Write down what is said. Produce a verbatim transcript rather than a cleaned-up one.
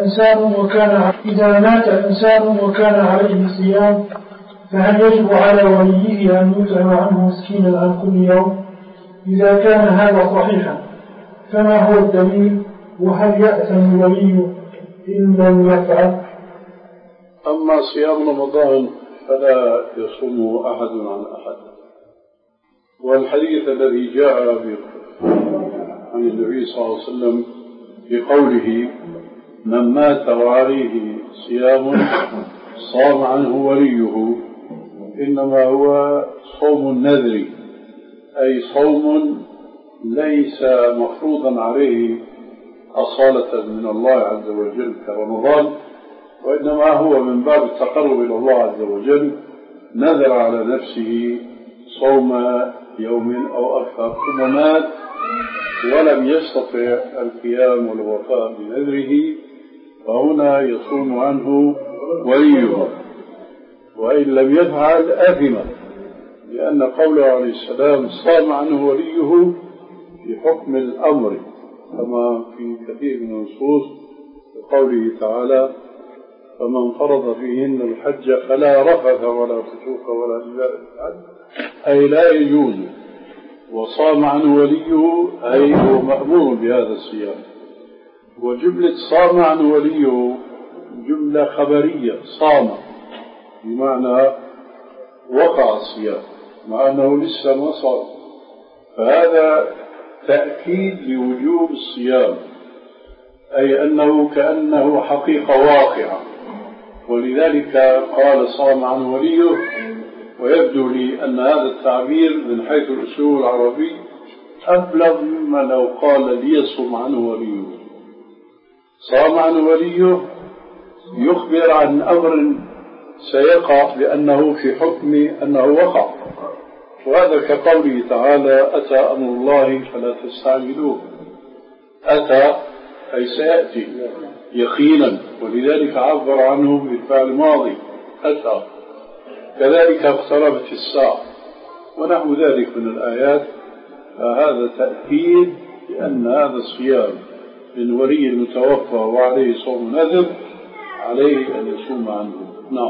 إنسان وكان إذا مات إنسان وكان عليه صيام فهل يجب على وليه أن يطعم عنه مسكينا عن كل يوم؟ إذا كان هذا صحيحا فما هو الدليل؟ وهل يأثم الولي إن لم يفعل؟ أما صيام رمضان فلا يصوم أحد عن أحد، والحديث الذي جاء عن النبي صلى الله عليه وسلم بقوله من مات وعليه صيام صام عنه وليه إنما هو صوم النذر، أي صوم ليس مفروضا عليه أصالة من الله عز وجل كرمضان، وإنما هو من باب التقرب إلى الله عز وجل، نذر على نفسه صوم يوم أو أكثر ثم مات ولم يستطع القيام والوفاء بنذره، فهنا يصوم عنه وليه، وإن لم يفعل آثم، لأن قوله عليه السلام صام عنه وليه في حكم الأمر كما في كثير من النصوص بقوله تعالى فمن فرض فيهن الحج فلا رفث ولا فسوق ولا جدال في الحج، أي لا يجوز، وصام عنه وليه أي هو مأمور بهذا الصيام. وجملة صام عنه وليه جملة خبرية، صام بمعنى وقع الصيام مع أنه لسه ما صار، فهذا تأكيد لوجوب الصيام، أي أنه كأنه حقيقة واقعة، ولذلك قال صام عنه وليه. ويبدو لي أن هذا التعبير من حيث الأسلوب العربي أبلغ مما لو قال ليصم عنه وليه. صام عنه وليه يخبر عن أمر سيقع بأنه في حكم أنه وقع، وهذا كقوله تعالى أتى أمر الله فلا تستعجلوه، أتى أي سيأتي يقينا، ولذلك عبر عنه بالفعل الماضي أتى. كذلك اقتربت الساعة ونحو ذلك من الآيات، فهذا تأكيد لأن هذا الصيام من ولي المتوفى وعليه صوم نذر عليه أن يصوم عنه.